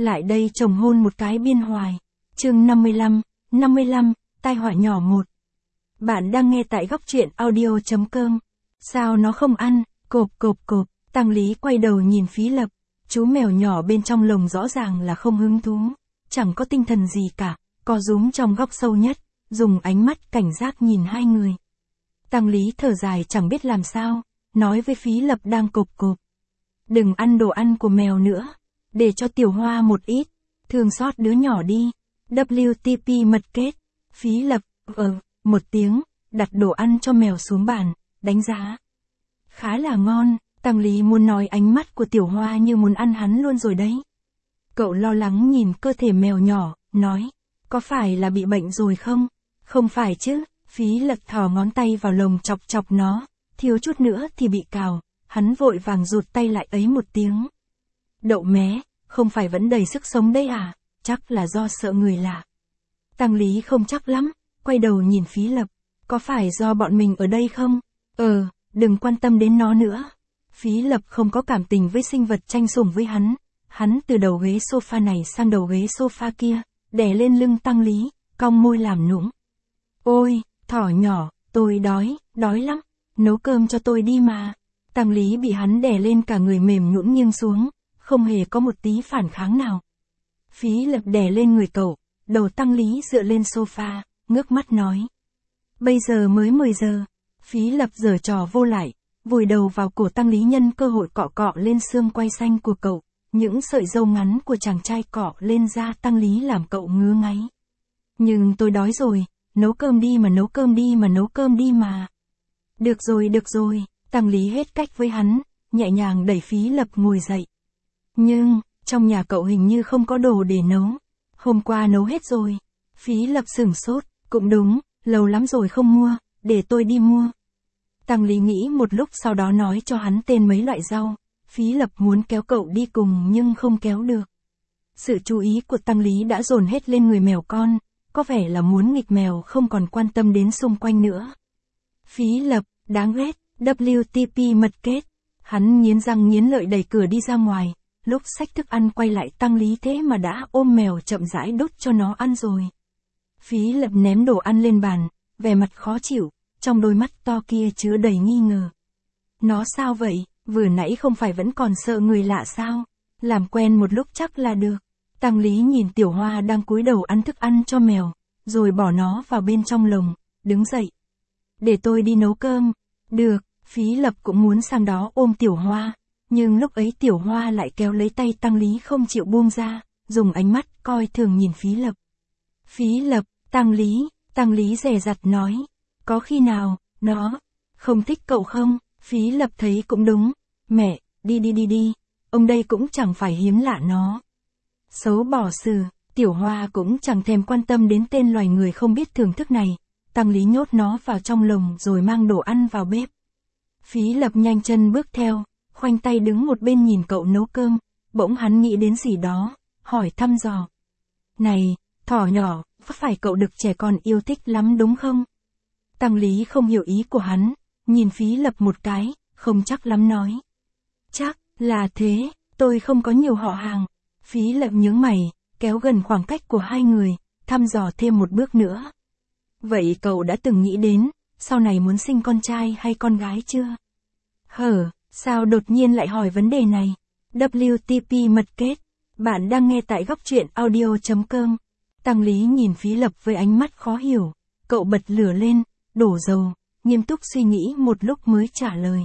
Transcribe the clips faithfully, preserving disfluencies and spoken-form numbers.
Lại đây chồng hôn một cái biên hoài. Chương năm mươi lăm, năm mươi lăm, tai họa nhỏ một. Bạn đang nghe tại góc truyện audio chấm com. Sao nó không ăn, cộp cộp cộp, Tăng Lý quay đầu nhìn Phí Lập. Chú mèo nhỏ bên trong lồng rõ ràng là không hứng thú, chẳng có tinh thần gì cả, co rúm trong góc sâu nhất, dùng ánh mắt cảnh giác nhìn hai người. Tăng Lý thở dài chẳng biết làm sao, nói với Phí Lập đang cộp cộp. Đừng ăn đồ ăn của mèo nữa, để cho Tiểu Hoa một ít, thương xót đứa nhỏ đi. vê kép tê mật kết. Phí Lập, ờ, một tiếng, đặt đồ ăn cho mèo xuống bàn, đánh giá. Khá là ngon, Tăng Lý muốn nói ánh mắt của Tiểu Hoa như muốn ăn hắn luôn rồi đấy. Cậu lo lắng nhìn cơ thể mèo nhỏ, nói, có phải là bị bệnh rồi không? Không phải chứ, Phí Lập thò ngón tay vào lồng chọc chọc nó, thiếu chút nữa thì bị cào, hắn vội vàng rụt tay lại ấy một tiếng. Đậu mé, không phải vẫn đầy sức sống đấy à, chắc là do sợ người lạ. Tăng Lý không chắc lắm, quay đầu nhìn Phí Lập, có phải do bọn mình ở đây không? Ờ, đừng quan tâm đến nó nữa. Phí Lập không có cảm tình với sinh vật tranh sủng với hắn, hắn từ đầu ghế sofa này sang đầu ghế sofa kia, đè lên lưng Tăng Lý, cong môi làm nũng. Ôi, thỏ nhỏ, tôi đói, đói lắm, nấu cơm cho tôi đi mà. Tăng Lý bị hắn đè lên cả người mềm nhũn nghiêng xuống, không hề có một tí phản kháng nào. Phí Lập đè lên người cậu, đầu Tăng Lý dựa lên sofa, ngước mắt nói. Bây giờ mới mười giờ, Phí Lập giở trò vô lại, vùi đầu vào cổ Tăng Lý nhân cơ hội cọ cọ lên xương quai xanh của cậu, những sợi râu ngắn của chàng trai cọ lên da Tăng Lý làm cậu ngứa ngáy. Nhưng tôi đói rồi, nấu cơm đi mà nấu cơm đi mà nấu cơm đi mà. Được rồi được rồi, Tăng Lý hết cách với hắn, nhẹ nhàng đẩy Phí Lập ngồi dậy. Nhưng, trong nhà cậu hình như không có đồ để nấu. Hôm qua nấu hết rồi. Phí Lập sửng sốt, cũng đúng, lâu lắm rồi không mua, để tôi đi mua. Tăng Lý nghĩ một lúc sau đó nói cho hắn tên mấy loại rau. Phí Lập muốn kéo cậu đi cùng nhưng không kéo được. Sự chú ý của Tăng Lý đã dồn hết lên người mèo con, có vẻ là muốn nghịch mèo không còn quan tâm đến xung quanh nữa. Phí Lập, đáng ghét, vê kép tê mật kết. Hắn nghiến răng nghiến lợi đẩy cửa đi ra ngoài, lúc xách thức ăn quay lại Tăng Lý thế mà đã ôm mèo chậm rãi đút cho nó ăn rồi. Phí Lập ném đồ ăn lên bàn, vẻ mặt khó chịu, trong đôi mắt to kia chứa đầy nghi ngờ. Nó sao vậy, vừa nãy không phải vẫn còn sợ người lạ sao? Làm quen một lúc chắc là được. Tăng Lý nhìn Tiểu Hoa đang cúi đầu ăn thức ăn cho mèo, rồi bỏ nó vào bên trong lồng, đứng dậy. Để tôi đi nấu cơm. Được, Phí Lập cũng muốn sang đó ôm Tiểu Hoa, nhưng lúc ấy Tiểu Hoa lại kéo lấy tay Tăng Lý không chịu buông ra, dùng ánh mắt coi thường nhìn Phí Lập. Phí Lập, Tăng Lý, Tăng Lý dè dặt nói, có khi nào, nó, không thích cậu không? Phí Lập thấy cũng đúng, mẹ, đi đi đi đi, ông đây cũng chẳng phải hiếm lạ nó. Xấu bỏ xử, Tiểu Hoa cũng chẳng thèm quan tâm đến tên loài người không biết thưởng thức này, Tăng Lý nhốt nó vào trong lồng rồi mang đồ ăn vào bếp. Phí Lập nhanh chân bước theo, khoanh tay đứng một bên nhìn cậu nấu cơm, bỗng hắn nghĩ đến gì đó, hỏi thăm dò. Này, thỏ nhỏ, có phải cậu được trẻ con yêu thích lắm đúng không? Tăng Lý không hiểu ý của hắn, nhìn Phí Lập một cái, không chắc lắm nói. Chắc là thế, tôi không có nhiều họ hàng. Phí Lập nhướng mày, kéo gần khoảng cách của hai người, thăm dò thêm một bước nữa. Vậy cậu đã từng nghĩ đến, sau này muốn sinh con trai hay con gái chưa? Hở, sao đột nhiên lại hỏi vấn đề này? vê kép tê mật kết. Bạn đang nghe tại góc truyện audio chấm com. Tăng Lý nhìn Phí Lập với ánh mắt khó hiểu, cậu bật lửa lên, đổ dầu, nghiêm túc suy nghĩ một lúc mới trả lời.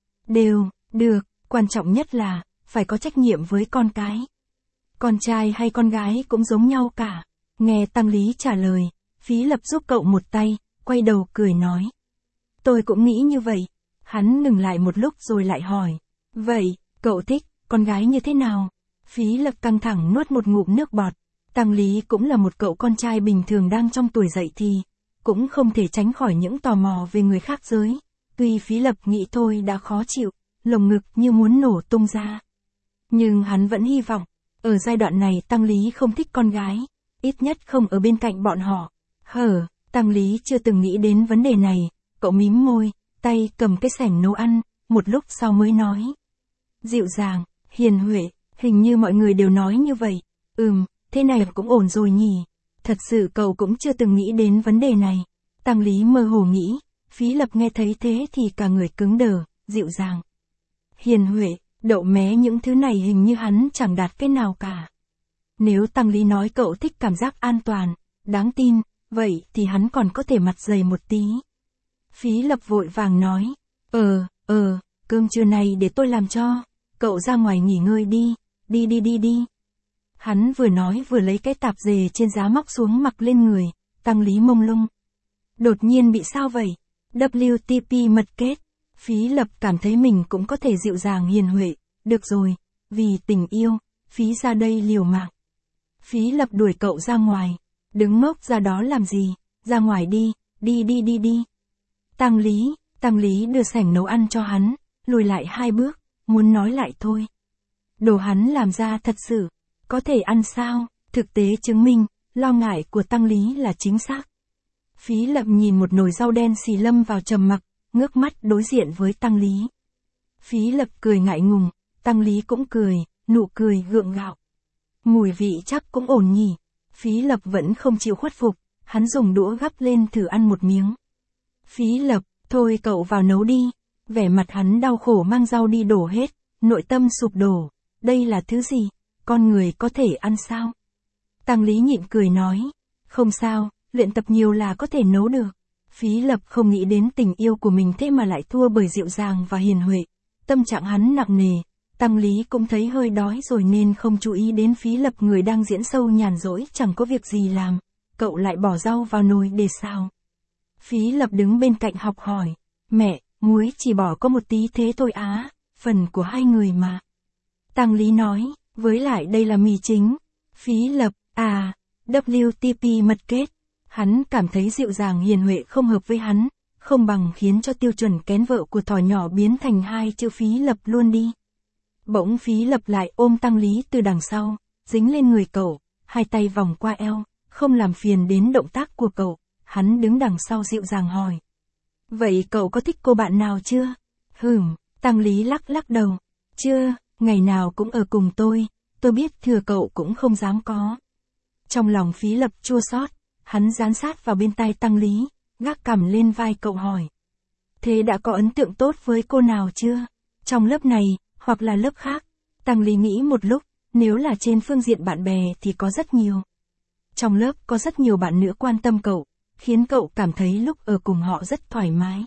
Đều, được, quan trọng nhất là, phải có trách nhiệm với con cái. Con trai hay con gái cũng giống nhau cả. Nghe Tăng Lý trả lời, Phí Lập giúp cậu một tay, quay đầu cười nói. Tôi cũng nghĩ như vậy. Hắn ngừng lại một lúc rồi lại hỏi. Vậy, cậu thích, con gái như thế nào? Phí Lập căng thẳng nuốt một ngụm nước bọt. Tăng Lý cũng là một cậu con trai bình thường đang trong tuổi dậy thì, cũng không thể tránh khỏi những tò mò về người khác giới. Tuy Phí Lập nghĩ thôi đã khó chịu, lồng ngực như muốn nổ tung ra. Nhưng hắn vẫn hy vọng, ở giai đoạn này Tăng Lý không thích con gái, ít nhất không ở bên cạnh bọn họ. Hở, Tăng Lý chưa từng nghĩ đến vấn đề này, cậu mím môi, tay cầm cái xẻng nấu ăn, một lúc sau mới nói. Dịu dàng, hiền huệ, hình như mọi người đều nói như vậy. Ừm, thế này cũng ổn rồi nhỉ. Thật sự cậu cũng chưa từng nghĩ đến vấn đề này. Tăng Lý mơ hồ nghĩ, Phí Lập nghe thấy thế thì cả người cứng đờ, dịu dàng. Hiền huệ, đậu mé những thứ này hình như hắn chẳng đạt cái nào cả. Nếu Tăng Lý nói cậu thích cảm giác an toàn, đáng tin, vậy thì hắn còn có thể mặt dày một tí. Phí Lập vội vàng nói, ờ, ờ, cơm trưa này để tôi làm cho, cậu ra ngoài nghỉ ngơi đi, đi đi đi đi. Hắn vừa nói vừa lấy cái tạp dề trên giá móc xuống mặc lên người, Tăng Lý mông lung. Đột nhiên bị sao vậy? vê kép tê mật kết. Phí Lập cảm thấy mình cũng có thể dịu dàng hiền huệ, được rồi, vì tình yêu, Phí ra đây liều mạng. Phí Lập đuổi cậu ra ngoài, đứng ngốc ra đó làm gì, ra ngoài đi, đi đi đi đi. Tăng Lý, Tăng Lý đưa sảnh nấu ăn cho hắn, lùi lại hai bước, muốn nói lại thôi. Đồ hắn làm ra thật sự, có thể ăn sao, thực tế chứng minh, lo ngại của Tăng Lý là chính xác. Phí Lập nhìn một nồi rau đen xì lâm vào trầm mặc, ngước mắt đối diện với Tăng Lý. Phí Lập cười ngại ngùng, Tăng Lý cũng cười, nụ cười gượng gạo. Mùi vị chắc cũng ổn nhỉ. Phí Lập vẫn không chịu khuất phục, hắn dùng đũa gắp lên thử ăn một miếng. Phí Lập, thôi cậu vào nấu đi. Vẻ mặt hắn đau khổ mang rau đi đổ hết, nội tâm sụp đổ. Đây là thứ gì? Con người có thể ăn sao? Tăng Lý nhịn cười nói, không sao, luyện tập nhiều là có thể nấu được. Phí Lập không nghĩ đến tình yêu của mình thế mà lại thua bởi dịu dàng và hiền huệ. Tâm trạng hắn nặng nề, Tăng Lý cũng thấy hơi đói rồi nên không chú ý đến Phí Lập người đang diễn sâu nhàn rỗi chẳng có việc gì làm. Cậu lại bỏ rau vào nồi để xào. Phí Lập đứng bên cạnh học hỏi, mẹ, muối chỉ bỏ có một tí thế thôi á, phần của hai người mà. Tăng Lý nói, với lại đây là mì chính. Phí Lập, à, vê kép tê mật kết. Hắn cảm thấy dịu dàng hiền huệ không hợp với hắn, không bằng khiến cho tiêu chuẩn kén vợ của thỏ nhỏ biến thành hai chữ Phí Lập luôn đi. Bỗng Phí Lập lại ôm Tăng Lý từ đằng sau, dính lên người cậu, hai tay vòng qua eo, không làm phiền đến động tác của cậu, hắn đứng đằng sau dịu dàng hỏi. Vậy cậu có thích cô bạn nào chưa? Hửm, Tăng Lý lắc lắc đầu. Chưa, ngày nào cũng ở cùng tôi, tôi biết thừa cậu cũng không dám có. Trong lòng Phí Lập chua xót, hắn dán sát vào bên tai Tăng Lý, gác cằm lên vai cậu hỏi. Thế đã có ấn tượng tốt với cô nào chưa? Trong lớp này, hoặc là lớp khác? Tăng Lý nghĩ một lúc, nếu là trên phương diện bạn bè thì có rất nhiều. Trong lớp có rất nhiều bạn nữ quan tâm cậu, khiến cậu cảm thấy lúc ở cùng họ rất thoải mái.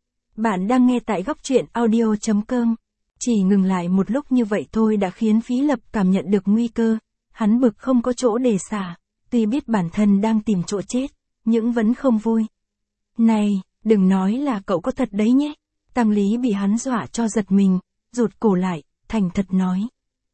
Bạn đang nghe tại góc truyện audio chấm com. Chỉ ngừng lại một lúc như vậy thôi đã khiến Phí Lập cảm nhận được nguy cơ, hắn bực không có chỗ để xả, tuy biết bản thân đang tìm chỗ chết, nhưng vẫn không vui. Này, đừng nói là cậu có thật đấy nhé. Tăng Lý bị hắn dọa cho giật mình, rụt cổ lại, thành thật nói.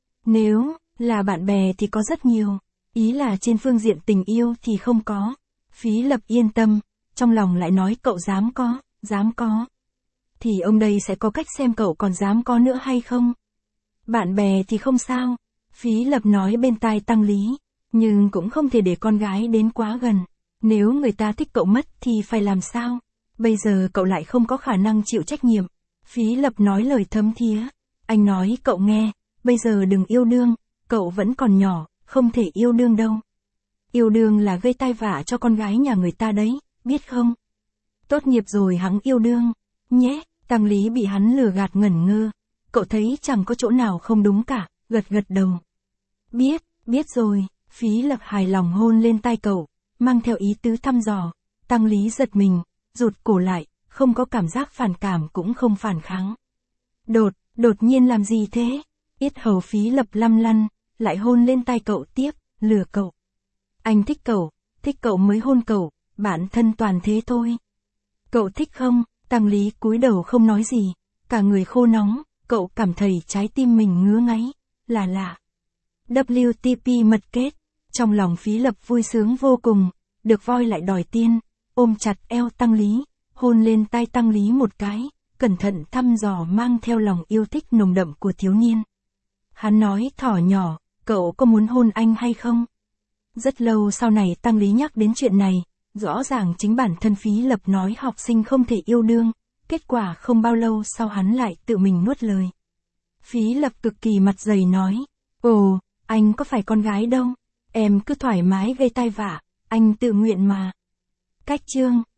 Nếu là bạn bè thì có rất nhiều, ý là trên phương diện tình yêu thì không có. Phí Lập yên tâm, trong lòng lại nói cậu dám có, dám có. Thì ông đây sẽ có cách xem cậu còn dám có nữa hay không. Bạn bè thì không sao, Phí Lập nói bên tai Tăng Lý, nhưng cũng không thể để con gái đến quá gần. Nếu người ta thích cậu mất thì phải làm sao? Bây giờ cậu lại không có khả năng chịu trách nhiệm. Phí Lập nói lời thấm thía. Anh nói cậu nghe, bây giờ đừng yêu đương, cậu vẫn còn nhỏ, không thể yêu đương đâu. Yêu đương là gây tai vạ cho con gái nhà người ta đấy, biết không? Tốt nghiệp rồi hẵng yêu đương, nhé. Tăng Lý bị hắn lừa gạt ngẩn ngơ. Cậu thấy chẳng có chỗ nào không đúng cả, gật gật đầu. Biết, biết rồi. Phí Lập hài lòng hôn lên tai cậu, mang theo ý tứ thăm dò. Tăng Lý giật mình, rụt cổ lại, không có cảm giác phản cảm cũng không phản kháng. Đột, đột nhiên làm gì thế? Yết hầu Phí Lập lăm lăn, lại hôn lên tai cậu tiếp, lừa cậu. Anh thích cậu, thích cậu mới hôn cậu, bản thân toàn thế thôi. Cậu thích không? Tăng Lý cúi đầu không nói gì, cả người khô nóng, cậu cảm thấy trái tim mình ngứa ngáy, là lạ. vê kép tê mật kết, trong lòng Phí Lập vui sướng vô cùng, được voi lại đòi tiên, ôm chặt eo Tăng Lý, hôn lên tai Tăng Lý một cái, cẩn thận thăm dò mang theo lòng yêu thích nồng đậm của thiếu niên. Hắn nói thỏ nhỏ, cậu có muốn hôn anh hay không? Rất lâu sau này Tăng Lý nhắc đến chuyện này, rõ ràng chính bản thân Phí Lập nói học sinh không thể yêu đương, kết quả không bao lâu sau hắn lại tự mình nuốt lời. Phí Lập cực kỳ mặt dày nói, ồ, anh có phải con gái đâu, Em cứ thoải mái gây tai vạ, anh tự nguyện mà. Cách chương